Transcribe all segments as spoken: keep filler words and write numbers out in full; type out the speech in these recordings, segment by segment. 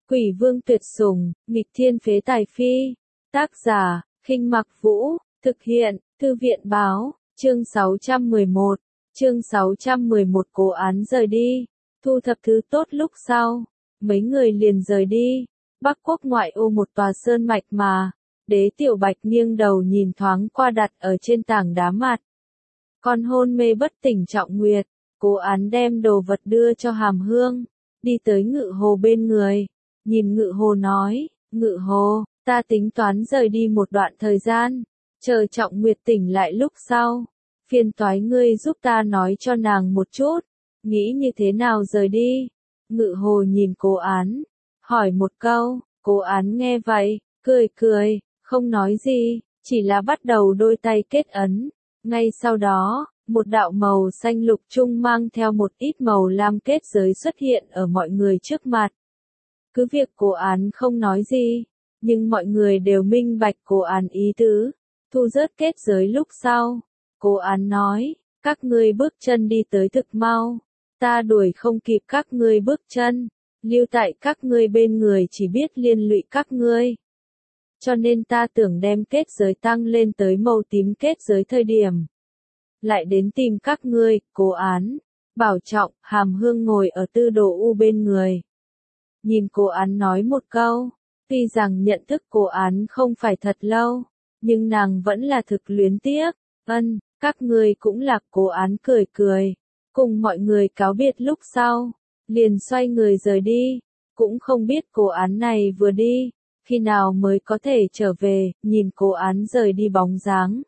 Quỷ vương tuyệt sủng, nghịch thiên phế tài phi. Tác giả, Khinh Mặc Vũ, thực hiện, Thư viện báo, chương sáu trăm mười một, chương sáu trăm mười một cố án rời đi, thu thập thứ tốt lúc sau, mấy người liền rời đi, Bắc Quốc ngoại ô một tòa sơn mạch mà, Đế Tiểu Bạch nghiêng đầu nhìn thoáng qua đặt ở trên tảng đá mặt. Con hôn mê bất tỉnh Trọng Nguyệt, cố án đem đồ vật đưa cho Hàm Hương, đi tới Ngự Hồ bên người, nhìn Ngự Hồ nói, Ngự Hồ, ta tính toán rời đi một đoạn thời gian, chờ Trọng Nguyệt tỉnh lại lúc sau, phiền toái ngươi giúp ta nói cho nàng một chút, nghĩ như thế nào rời đi. Ngự Hồ nhìn cố án, hỏi một câu, cố án nghe vậy, cười cười, không nói gì, chỉ là bắt đầu đôi tay kết ấn. Ngay sau đó, một đạo màu xanh lục trung mang theo một ít màu lam kết giới xuất hiện ở mọi người trước mặt. Cứ việc cố án không nói gì, nhưng mọi người đều minh bạch cố án ý tứ. Thu rớt kết giới lúc sau, cố án nói, các ngươi bước chân đi tới thực mau, ta đuổi không kịp các ngươi bước chân, lưu tại các ngươi bên người chỉ biết liên lụy các ngươi. Cho nên ta tưởng đem kết giới tăng lên tới màu tím kết giới thời điểm. Lại đến tìm các ngươi, cố án, Bảo Trọng, Hàm Hương ngồi ở Tư Đồ U bên người. Nhìn cố án nói một câu, tuy rằng nhận thức cố án không phải thật lâu, nhưng nàng vẫn là thực luyến tiếc, ân, các ngươi cũng là. Cố án cười cười, cùng mọi người cáo biệt lúc sau, liền xoay người rời đi, cũng không biết cố án này vừa đi, khi nào mới có thể trở về, nhìn cố án rời đi bóng dáng.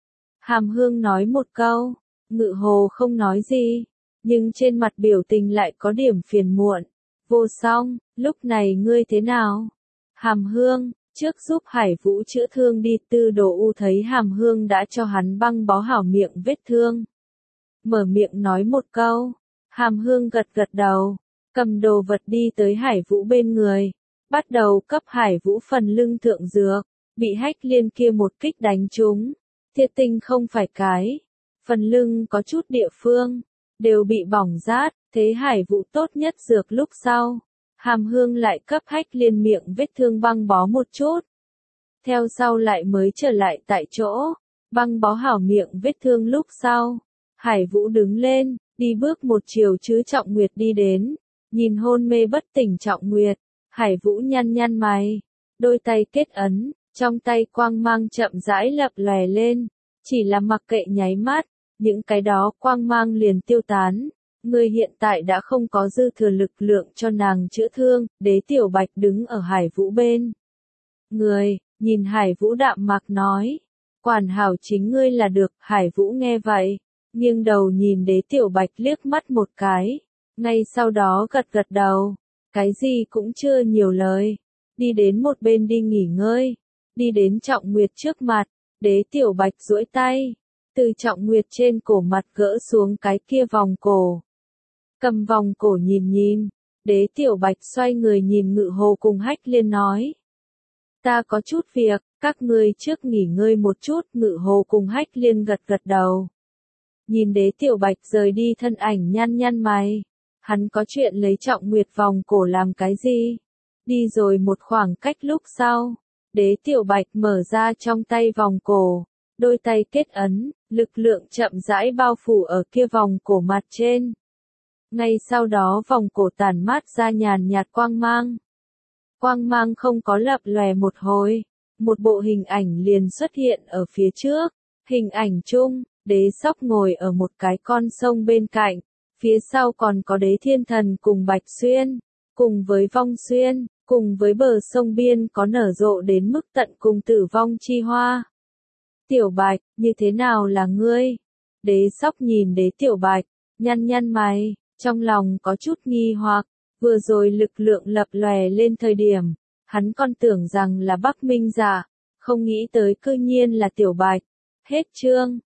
Hàm Hương nói một câu, Ngự Hồ không nói gì, nhưng trên mặt biểu tình lại có điểm phiền muộn. Vô Song, lúc này ngươi thế nào? Hàm Hương, trước giúp Hải Vũ chữa thương đi. Tư Đồ U thấy Hàm Hương đã cho hắn băng bó hảo miệng vết thương. Mở miệng nói một câu, Hàm Hương gật gật đầu, cầm đồ vật đi tới Hải Vũ bên người, bắt đầu cấp Hải Vũ phần lưng thượng dược, bị Hách Liên kia một kích đánh trúng. Thiệt tình không phải cái, phần lưng có chút địa phương, đều bị bỏng rát, thế Hải Vũ tốt nhất dược lúc sau. Hàm Hương lại cấp Hách Liên miệng vết thương băng bó một chút. Theo sau lại mới trở lại tại chỗ, băng bó hảo miệng vết thương lúc sau. Hải Vũ đứng lên, đi bước một chiều chứ Trọng Nguyệt đi đến, nhìn hôn mê bất tỉnh Trọng Nguyệt, Hải Vũ nhăn nhăn mày, đôi tay kết ấn. Trong tay quang mang chậm rãi lập lòe lên, chỉ là mặc kệ nháy mắt, những cái đó quang mang liền tiêu tán. Người hiện tại đã không có dư thừa lực lượng cho nàng chữa thương. Đế Tiểu Bạch đứng ở Hải Vũ bên người, nhìn Hải Vũ đạm mạc nói, quản hảo chính ngươi là được. Hải Vũ nghe vậy, nghiêng đầu nhìn Đế Tiểu Bạch liếc mắt một cái, ngay sau đó gật gật đầu, cái gì cũng chưa nhiều lời, đi đến một bên đi nghỉ ngơi. Đi đến Trọng Nguyệt trước mặt, Đế Tiểu Bạch duỗi tay, từ Trọng Nguyệt trên cổ mặt gỡ xuống cái kia vòng cổ. Cầm vòng cổ nhìn nhìn, Đế Tiểu Bạch xoay người nhìn Ngự Hồ cùng Hách Liên nói. Ta có chút việc, các ngươi trước nghỉ ngơi một chút. Ngự Hồ cùng Hách Liên gật gật đầu. Nhìn Đế Tiểu Bạch rời đi thân ảnh nhăn nhăn mày, hắn có chuyện lấy Trọng Nguyệt vòng cổ làm cái gì? Đi rồi một khoảng cách lúc sau. Đế Tiểu Bạch mở ra trong tay vòng cổ, đôi tay kết ấn, lực lượng chậm rãi bao phủ ở kia vòng cổ mặt trên. Ngay sau đó vòng cổ tản mát ra nhàn nhạt quang mang. Quang mang không có lập lòe một hồi, một bộ hình ảnh liền xuất hiện ở phía trước. Hình ảnh chung, Đế Sóc ngồi ở một cái con sông bên cạnh, phía sau còn có Đế Thiên Thần cùng Bạch Xuyên, cùng với Vong Xuyên. Cùng với bờ sông biên có nở rộ đến mức tận cùng tử vong chi hoa. Tiểu Bạch, như thế nào là ngươi? Đế Sóc nhìn Đế Tiểu Bạch, nhăn nhăn mày, trong lòng có chút nghi hoặc, vừa rồi lực lượng lập lòe lên thời điểm, hắn còn tưởng rằng là Bắc Minh Dạ, không nghĩ tới cư nhiên là Tiểu Bạch. Hết chương.